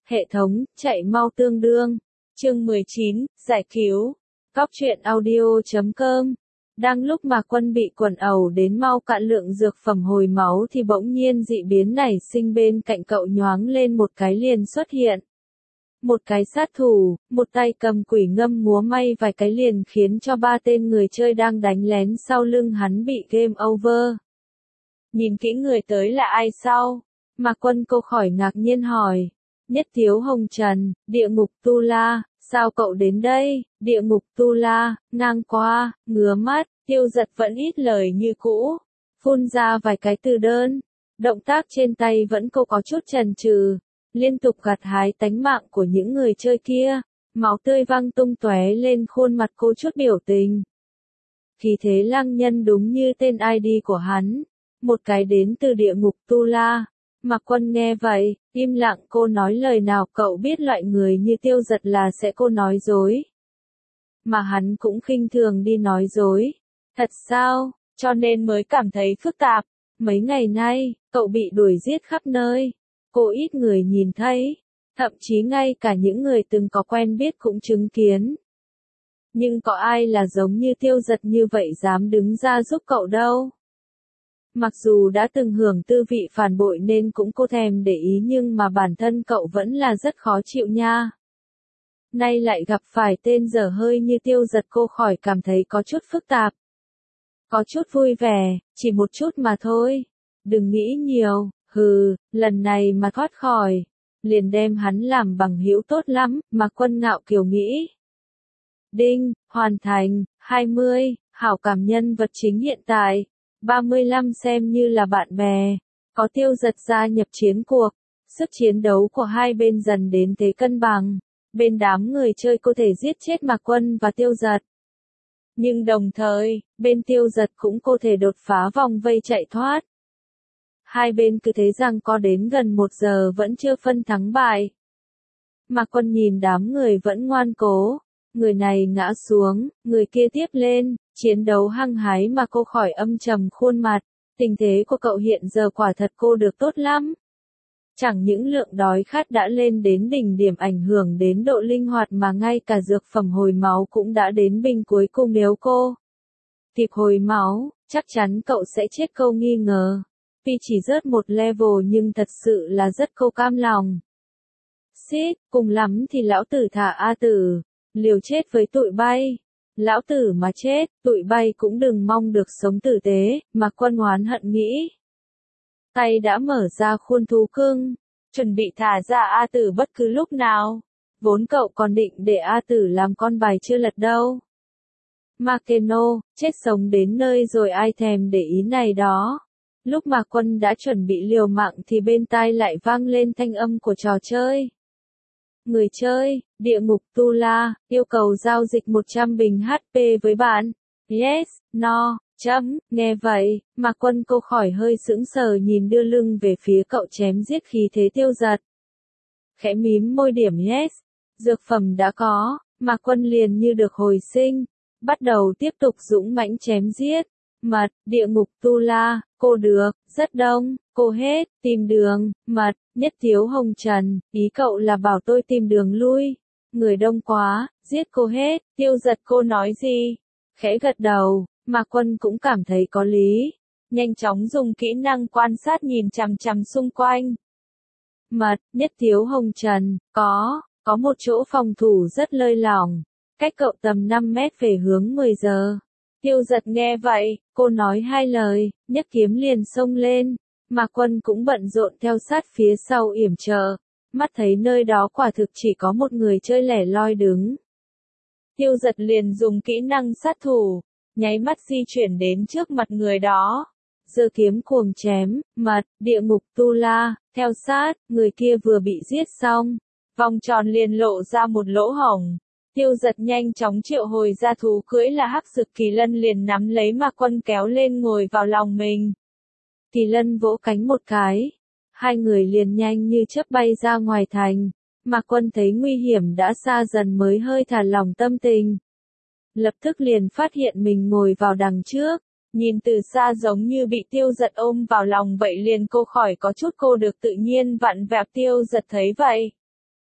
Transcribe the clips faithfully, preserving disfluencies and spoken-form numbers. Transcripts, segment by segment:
Hệ thống, chạy mau tương đương. Chương mười chín, giải cứu. Góc truyện audio chấm com. Đang lúc mà Quân bị quần ẩu đến mau cạn lượng dược phẩm hồi máu thì bỗng nhiên dị biến nảy sinh bên cạnh cậu, nhoáng lên một cái liền xuất hiện. Một cái sát thủ, một tay cầm quỷ ngâm múa may vài cái liền khiến cho ba tên người chơi đang đánh lén sau lưng hắn bị game over. Nhìn kỹ người tới là ai sao? Mà Quân cô khỏi ngạc nhiên hỏi. Nhất Thiếu Hồng Trần, Địa Ngục Tu La, sao cậu đến đây? Địa Ngục Tu La, ngang qua, ngứa mắt, Tiêu Giật vẫn ít lời như cũ, phun ra vài cái từ đơn. Động tác trên tay vẫn cô có chút chần chừ, liên tục gặt hái tánh mạng của những người chơi kia, máu tươi văng tung tóe lên khuôn mặt cô chút biểu tình. Khí thế lăng nhân đúng như tên i đê của hắn, một cái đến từ Địa Ngục Tu La. Mạc Quân nghe vậy, im lặng, cô nói lời nào, cậu biết loại người như Tiêu Giật là sẽ cô nói dối. Mà hắn cũng khinh thường đi nói dối. Thật sao, cho nên mới cảm thấy phức tạp. Mấy ngày nay, cậu bị đuổi giết khắp nơi. Cô ít người nhìn thấy. Thậm chí ngay cả những người từng có quen biết cũng chứng kiến. Nhưng có ai là giống như Tiêu Giật như vậy dám đứng ra giúp cậu đâu. Mặc dù đã từng hưởng tư vị phản bội nên cũng cô thèm để ý, nhưng mà bản thân cậu vẫn là rất khó chịu nha. Nay lại gặp phải tên dở hơi như Tiêu Giật, cô khỏi cảm thấy có chút phức tạp. Có chút vui vẻ, chỉ một chút mà thôi. Đừng nghĩ nhiều, hừ, lần này mà thoát khỏi, liền đem hắn làm bằng hữu tốt lắm, mà Quân ngạo kiều nghĩ. Đinh, hoàn thành, hai mươi, hảo cảm nhân vật chính hiện tại. ba mươi lăm xem như là bạn bè, có Tiêu Giật gia nhập chiến cuộc, sức chiến đấu của hai bên dần đến thế cân bằng, bên đám người chơi có thể giết chết Mạc Quân và Tiêu Giật. Nhưng đồng thời, bên Tiêu Giật cũng có thể đột phá vòng vây chạy thoát. Hai bên cứ thế rằng có đến gần một giờ vẫn chưa phân thắng bại. Mạc Quân nhìn đám người vẫn ngoan cố, người này ngã xuống, người kia tiếp lên. Chiến đấu hăng hái mà cô khỏi âm trầm khuôn mặt, tình thế của cậu hiện giờ quả thật cô được tốt lắm. Chẳng những lượng đói khát đã lên đến đỉnh điểm ảnh hưởng đến độ linh hoạt mà ngay cả dược phẩm hồi máu cũng đã đến bình cuối cùng, nếu cô kịp hồi máu, chắc chắn cậu sẽ chết câu nghi ngờ. Tuy chỉ rớt một level nhưng thật sự là rất cô cam lòng. Xít, cùng lắm thì lão tử thả A tử, liều chết với tụi bay. Lão tử mà chết, tụi bay cũng đừng mong được sống tử tế, mà Quân oán hận nghĩ. Tay đã mở ra khuôn thú cưng, chuẩn bị thả ra A tử bất cứ lúc nào. Vốn cậu còn định để A tử làm con bài chưa lật đâu. Makeno, chết sống đến nơi rồi ai thèm để ý này đó. Lúc mà Quân đã chuẩn bị liều mạng thì bên tai lại vang lên thanh âm của trò chơi. Người chơi, Địa Ngục Tu La, yêu cầu giao dịch một trăm bình hát pê với bạn. Yes, no, chấm, nghe vậy, mà Quân cô khỏi hơi sững sờ nhìn đưa lưng về phía cậu chém giết khí thế Tiêu Giật. Khẽ mím môi điểm yes, dược phẩm đã có, mà Quân liền như được hồi sinh, bắt đầu tiếp tục dũng mãnh chém giết. Mật, Địa Ngục Tu La, cô được, rất đông, cô hết, tìm đường, mật, Nhất Thiếu Hồng Trần, ý cậu là bảo tôi tìm đường lui. Người đông quá, giết cô hết, Tiêu Giật cô nói gì? Khẽ gật đầu, mà Quân cũng cảm thấy có lý. Nhanh chóng dùng kỹ năng quan sát nhìn chằm chằm xung quanh. Mật, Nhất Thiếu Hồng Trần, có, có một chỗ phòng thủ rất lơi lỏng, cách cậu tầm năm mét về hướng mười giờ. Tiêu Giật nghe vậy, cô nói hai lời, nhấc kiếm liền xông lên, mà Quân cũng bận rộn theo sát phía sau yểm trợ, mắt thấy nơi đó quả thực chỉ có một người chơi lẻ loi đứng. Tiêu Giật liền dùng kỹ năng sát thủ, nháy mắt di chuyển đến trước mặt người đó, giơ kiếm cuồng chém, mật, Địa Ngục Tu La, theo sát, người kia vừa bị giết xong, vòng tròn liền lộ ra một lỗ hổng. Tiêu Giật nhanh chóng triệu hồi ra thú cưỡi là Hắc Dực Kỳ Lân liền nắm lấy Mạc Quân kéo lên ngồi vào lòng mình. Kỳ Lân vỗ cánh một cái, hai người liền nhanh như chớp bay ra ngoài thành. Mạc Quân thấy nguy hiểm đã xa dần mới hơi thả lỏng tâm tình. Lập tức liền phát hiện mình ngồi vào đằng trước, nhìn từ xa giống như bị Tiêu Giật ôm vào lòng vậy, liền cô khỏi có chút cô được tự nhiên vặn vẹo. Tiêu Giật thấy vậy,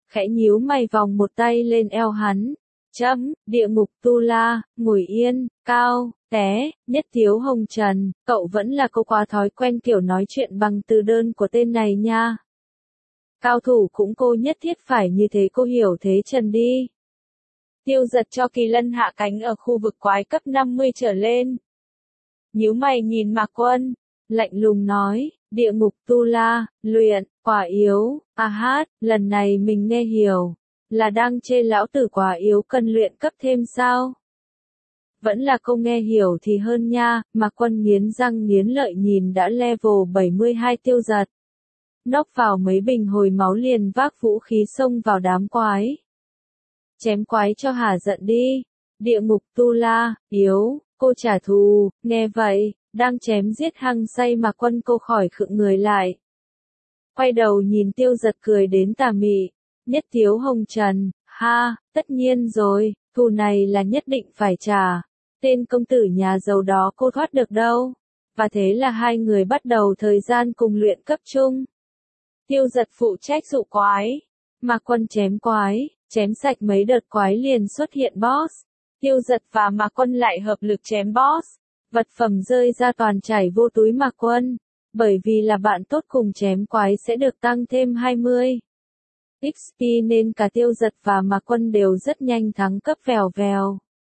khẽ nhíu mày vòng một tay lên eo hắn. Chấm, địa ngục tu la, ngồi yên, cao, té, nhất thiếu hồng trần, cậu vẫn là cô quá thói quen kiểu nói chuyện bằng từ đơn của tên này nha. Cao thủ cũng cô nhất thiết phải như thế, cô hiểu thế Trần đi. Tiêu Giật cho Kỳ Lân hạ cánh ở khu vực quái cấp năm mươi trở lên. Nhíu mày nhìn Mạc Quân, lạnh lùng nói, địa ngục tu la, luyện, quả yếu, a hát, lần này mình nghe hiểu, là đang chê lão tử quả yếu cần luyện cấp thêm sao? Vẫn là cô nghe hiểu thì hơn nha. Mạc Quân nghiến răng nghiến lợi nhìn đã level bảy mươi hai Tiêu Giật. Nốc vào mấy bình hồi máu liền vác vũ khí xông vào đám quái. Chém quái cho hả giận đi. Địa ngục tu la, yếu, cô trả thù, nghe vậy, đang chém giết hăng say Mạc Quân cô khỏi khựng người lại. Quay đầu nhìn Tiêu Giật cười đến tà mị, nhất thiếu hồng trần, ha, tất nhiên rồi, thù này là nhất định phải trả. Tên công tử nhà giàu đó cô thoát được đâu. Và thế là hai người bắt đầu thời gian cùng luyện cấp chung. Tiêu Giật phụ trách dụ quái. Mạc Quân chém quái, chém sạch mấy đợt quái liền xuất hiện boss. Tiêu Giật và Mạc Quân lại hợp lực chém boss. Vật phẩm rơi ra toàn chảy vô túi Mạc Quân. Bởi vì là bạn tốt cùng chém quái sẽ được tăng thêm hai mươi ích pê nên cả Tiêu Giật và Mạc Quân đều rất nhanh thắng cấp vèo vèo.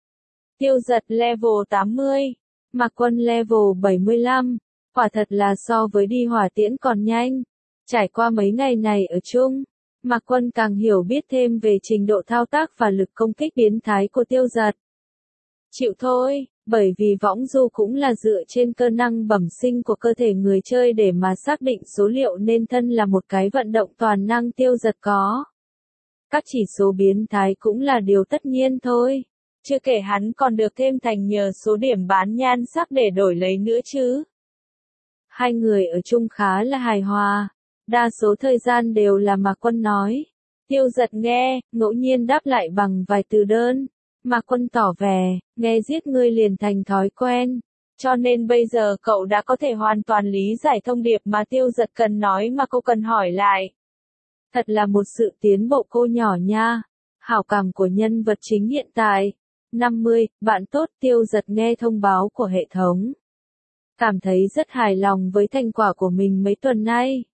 Tiêu Giật level tám mươi, Mạc Quân level bảy mươi lăm, quả thật là so với đi hỏa tiễn còn nhanh. Trải qua mấy ngày này ở chung, Mạc Quân càng hiểu biết thêm về trình độ thao tác và lực công kích biến thái của Tiêu Giật. Chịu thôi, bởi vì võng du cũng là dựa trên cơ năng bẩm sinh của cơ thể người chơi để mà xác định số liệu nên thân là một cái vận động toàn năng Tiêu Giật có. Các chỉ số biến thái cũng là điều tất nhiên thôi. Chưa kể hắn còn được thêm thành nhờ số điểm bán nhan sắc để đổi lấy nữa chứ. Hai người ở chung khá là hài hòa. Đa số thời gian đều là Mạc Quân nói. Tiêu Giật nghe, ngẫu nhiên đáp lại bằng vài từ đơn. Mạc Quân tỏ vẻ, nghe giết ngươi liền thành thói quen. Cho nên bây giờ cậu đã có thể hoàn toàn lý giải thông điệp mà Tiêu Giật cần nói mà cô cần hỏi lại. Thật là một sự tiến bộ cô nhỏ nha. Hảo cảm của nhân vật chính hiện tại. năm mươi, bạn tốt. Tiêu Giật nghe thông báo của hệ thống. Cảm thấy rất hài lòng với thành quả của mình mấy tuần nay.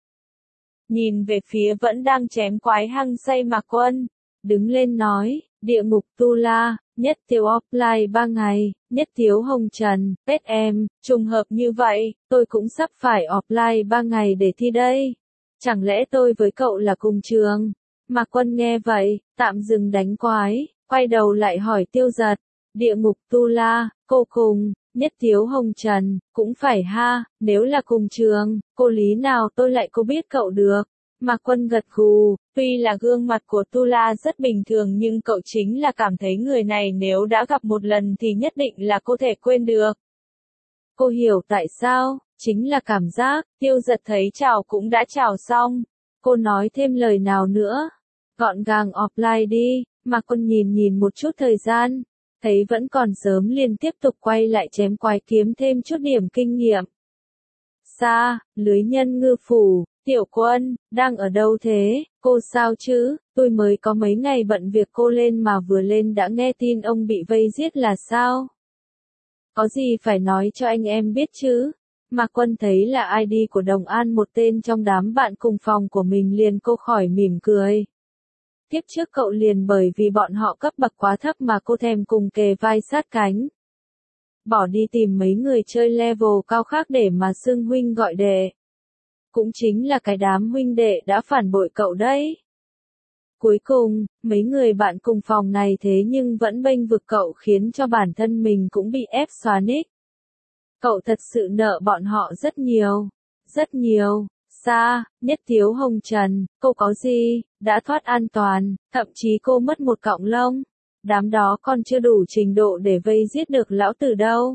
Nhìn về phía vẫn đang chém quái hăng say Mạc Quân. Đứng lên nói, địa ngục tu la, nhất thiếu offline ba ngày, nhất thiếu hồng trần, pet em, trùng hợp như vậy, tôi cũng sắp phải offline ba ngày để thi đây. Chẳng lẽ tôi với cậu là cùng trường? Mạc Quân nghe vậy, tạm dừng đánh quái, quay đầu lại hỏi Tiêu Giật, địa ngục tu la, cô cùng, nhất thiếu hồng trần, cũng phải ha, nếu là cùng trường, cô lý nào tôi lại có biết cậu được. Mạc Quân gật gù, tuy là gương mặt của Tu La rất bình thường nhưng cậu chính là cảm thấy người này nếu đã gặp một lần thì nhất định là cô thể quên được. Cô hiểu tại sao, chính là cảm giác. Tiêu Giật thấy chào cũng đã chào xong. Cô nói thêm lời nào nữa. Gọn gàng offline đi. Mạc Quân nhìn nhìn một chút thời gian. Thấy vẫn còn sớm liền tiếp tục quay lại chém quái kiếm thêm chút điểm kinh nghiệm. Xa, lưới nhân ngư phủ. Tiểu Quân, đang ở đâu thế? Cô sao chứ? Tôi mới có mấy ngày bận việc cô lên mà vừa lên đã nghe tin ông bị vây giết là sao? Có gì phải nói cho anh em biết chứ? Mạc Quân thấy là i đê của Đồng An một tên trong đám bạn cùng phòng của mình liền cô khỏi mỉm cười. Tiếp trước cậu liền bởi vì bọn họ cấp bậc quá thấp mà cô thèm cùng kề vai sát cánh. Bỏ đi tìm mấy người chơi level cao khác để mà xưng huynh gọi đệ. Cũng chính là cái đám huynh đệ đã phản bội cậu đấy. Cuối cùng, mấy người bạn cùng phòng này thế nhưng vẫn bênh vực cậu khiến cho bản thân mình cũng bị ép xóa nick. Cậu thật sự nợ bọn họ rất nhiều. Rất nhiều. Xa, nhất thiếu hồng trần, cô có gì, đã thoát an toàn, thậm chí cô mất một cọng lông. Đám đó còn chưa đủ trình độ để vây giết được lão tử đâu.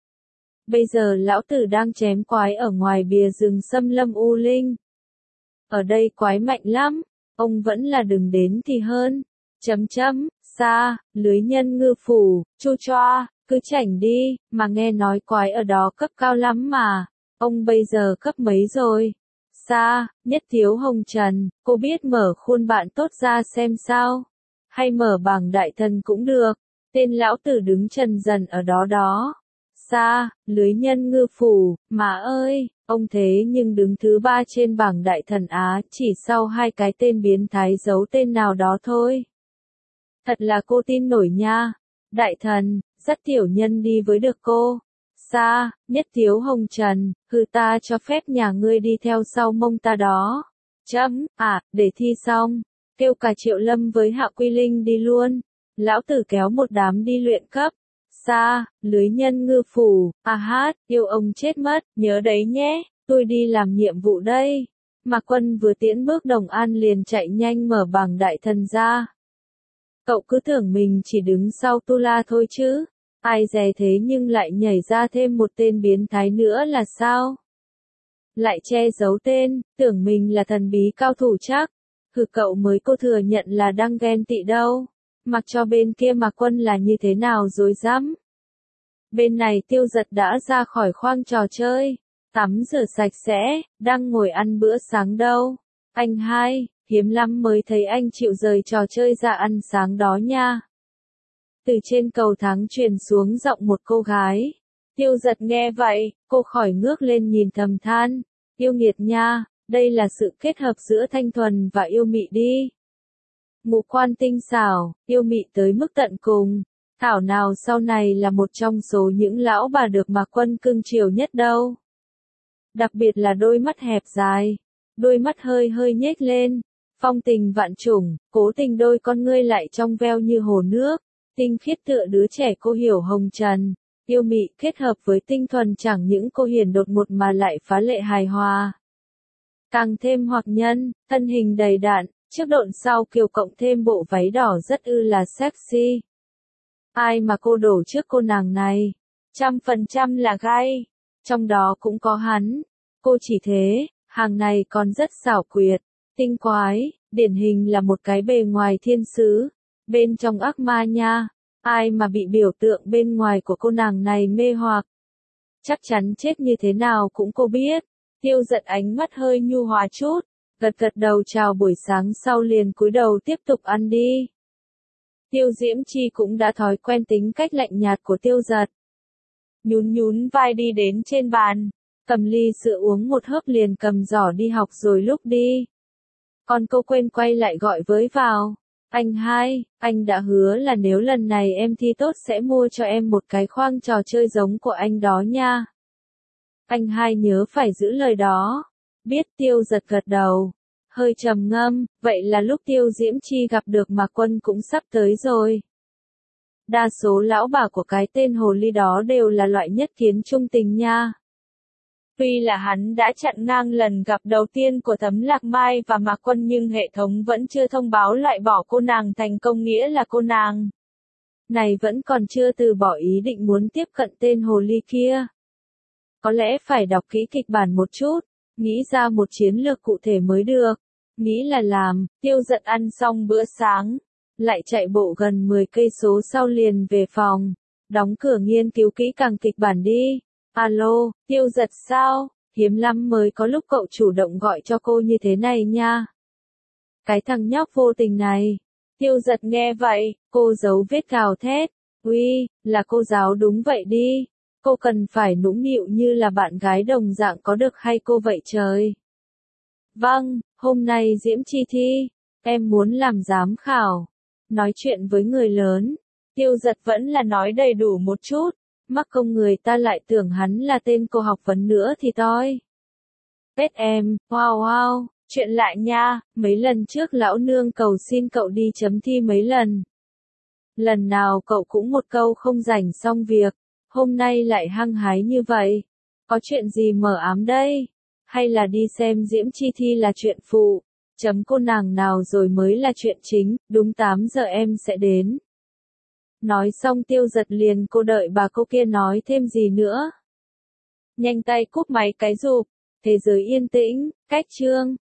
Bây giờ lão tử đang chém quái ở ngoài bìa rừng xâm lâm U Linh. Ở đây quái mạnh lắm, ông vẫn là đừng đến thì hơn. Chấm chấm, xa, lưới nhân ngư phủ, chu choa, cứ chảnh đi, mà nghe nói quái ở đó cấp cao lắm mà. Ông bây giờ cấp mấy rồi? Sa, Nhất Thiếu Hồng Trần, cô biết mở khuôn bạn tốt ra xem sao? Hay mở bảng đại thần cũng được. Tên lão tử đứng trần dần ở đó đó. Sa, lưới nhân ngư phủ, mà ơi, ông thế nhưng đứng thứ ba trên bảng đại thần Á, chỉ sau hai cái tên biến thái giấu tên nào đó thôi. Thật là cô tin nổi nha. Đại thần, dắt tiểu nhân đi với được cô. Sa, Nhất Thiếu Hồng Trần, hừ ta cho phép nhà ngươi đi theo sau mông ta đó. Chấm, à, để thi xong, kêu cả Triệu Lâm với Hạ Quy Linh đi luôn. Lão tử kéo một đám đi luyện cấp. Sa, lưới nhân ngư phủ, à hát, yêu ông chết mất, nhớ đấy nhé, tôi đi làm nhiệm vụ đây. Mạc Quân vừa tiễn bước Đồng An liền chạy nhanh mở bảng đại thần ra. Cậu cứ tưởng mình chỉ đứng sau Tu La thôi chứ, ai dè thế nhưng lại nhảy ra thêm một tên biến thái nữa là sao? Lại che giấu tên, tưởng mình là thần bí cao thủ chắc. Hừ cậu mới cô thừa nhận là đang ghen tị đâu. Mặc cho bên kia Mạc Quân là như thế nào rồi dám. Bên này Tiêu Giật đã ra khỏi khoang trò chơi, tắm rửa sạch sẽ, đang ngồi ăn bữa sáng đâu. Anh hai, hiếm lắm mới thấy anh chịu rời trò chơi ra ăn sáng đó nha. Từ trên cầu thang truyền xuống giọng một cô gái. Tiêu Giật nghe vậy, cô khỏi ngước lên nhìn thầm than. Yêu nghiệt nha, đây là sự kết hợp giữa thanh thuần và yêu mị đi. Ngũ quan tinh xảo, yêu mị tới mức tận cùng. Thảo nào sau này là một trong số những lão bà được Mạc Quân cưng chiều nhất đâu. Đặc biệt là đôi mắt hẹp dài, đôi mắt hơi hơi nhếch lên, phong tình vạn trùng, cố tình đôi con ngươi lại trong veo như hồ nước, tinh khiết tựa đứa trẻ cô hiểu hồng trần, yêu mị kết hợp với tinh thuần chẳng những cô hiền đột ngột mà lại phá lệ hài hòa. Càng thêm hoặc nhân, thân hình đầy đặn, trước độn sau kiều cộng thêm bộ váy đỏ rất ư là sexy. Ai mà cô đổ trước cô nàng này, trăm phần trăm là gay, trong đó cũng có hắn. Cô chỉ thế, hàng này còn rất xảo quyệt, tinh quái, điển hình là một cái bề ngoài thiên sứ, bên trong ác ma nha. Ai mà bị biểu tượng bên ngoài của cô nàng này mê hoặc, chắc chắn chết như thế nào cũng cô biết. Tiêu Giật ánh mắt hơi nhu hòa chút, gật gật đầu chào buổi sáng sau liền cúi đầu tiếp tục ăn đi. Tiêu Diễm Chi cũng đã thói quen tính cách lạnh nhạt của Tiêu Giật. Nhún nhún vai đi đến trên bàn, cầm ly sữa uống một hớp liền cầm giỏ đi học rồi lúc đi. Còn cô quên quay lại gọi với vào. Anh hai, anh đã hứa là nếu lần này em thi tốt sẽ mua cho em một cái khoang trò chơi giống của anh đó nha. Anh hai nhớ phải giữ lời đó. Biết. Tiêu Giật gật đầu. Hơi trầm ngâm, vậy là lúc Tiêu Diễm Chi gặp được Mạc Quân cũng sắp tới rồi. Đa số lão bà của cái tên hồ ly đó đều là loại nhất kiến trung tình nha. Tuy là hắn đã chặn ngang lần gặp đầu tiên của Thấm Lạc Mai và Mạc Quân nhưng hệ thống vẫn chưa thông báo loại bỏ cô nàng thành công nghĩa là cô nàng này vẫn còn chưa từ bỏ ý định muốn tiếp cận tên hồ ly kia. Có lẽ phải đọc kỹ kịch bản một chút, nghĩ ra một chiến lược cụ thể mới được. Nghĩ là làm. Tiêu Giật ăn xong bữa sáng, lại chạy bộ gần mười cây số sau liền về phòng, đóng cửa nghiên cứu kỹ càng kịch bản đi. Alo, Tiêu Giật sao? Hiếm lắm mới có lúc cậu chủ động gọi cho cô như thế này nha. Cái thằng nhóc vô tình này. Tiêu Giật nghe vậy, cô giấu vết gào thét. Uy, là cô giáo đúng vậy đi. Cô cần phải nũng nịu như là bạn gái đồng dạng có được hay cô vậy trời? Vâng, hôm nay Diễm Chi thi, em muốn làm giám khảo. Nói chuyện với người lớn, Tiêu Giật vẫn là nói đầy đủ một chút, mắc công người ta lại tưởng hắn là tên cô học vấn nữa thì toi. Pet em, wow wow, chuyện lại nha, mấy lần trước lão nương cầu xin cậu đi chấm thi mấy lần. Lần nào cậu cũng một câu không rảnh xong việc, hôm nay lại hăng hái như vậy. Có chuyện gì mờ ám đây? Hay là đi xem Diễm Chi thi là chuyện phụ, chấm cô nàng nào rồi mới là chuyện chính, đúng tám giờ em sẽ đến. Nói xong Tiêu Giật liền cô đợi bà cô kia nói thêm gì nữa. Nhanh tay cúp máy cái rụp, thế giới yên tĩnh, cách chương.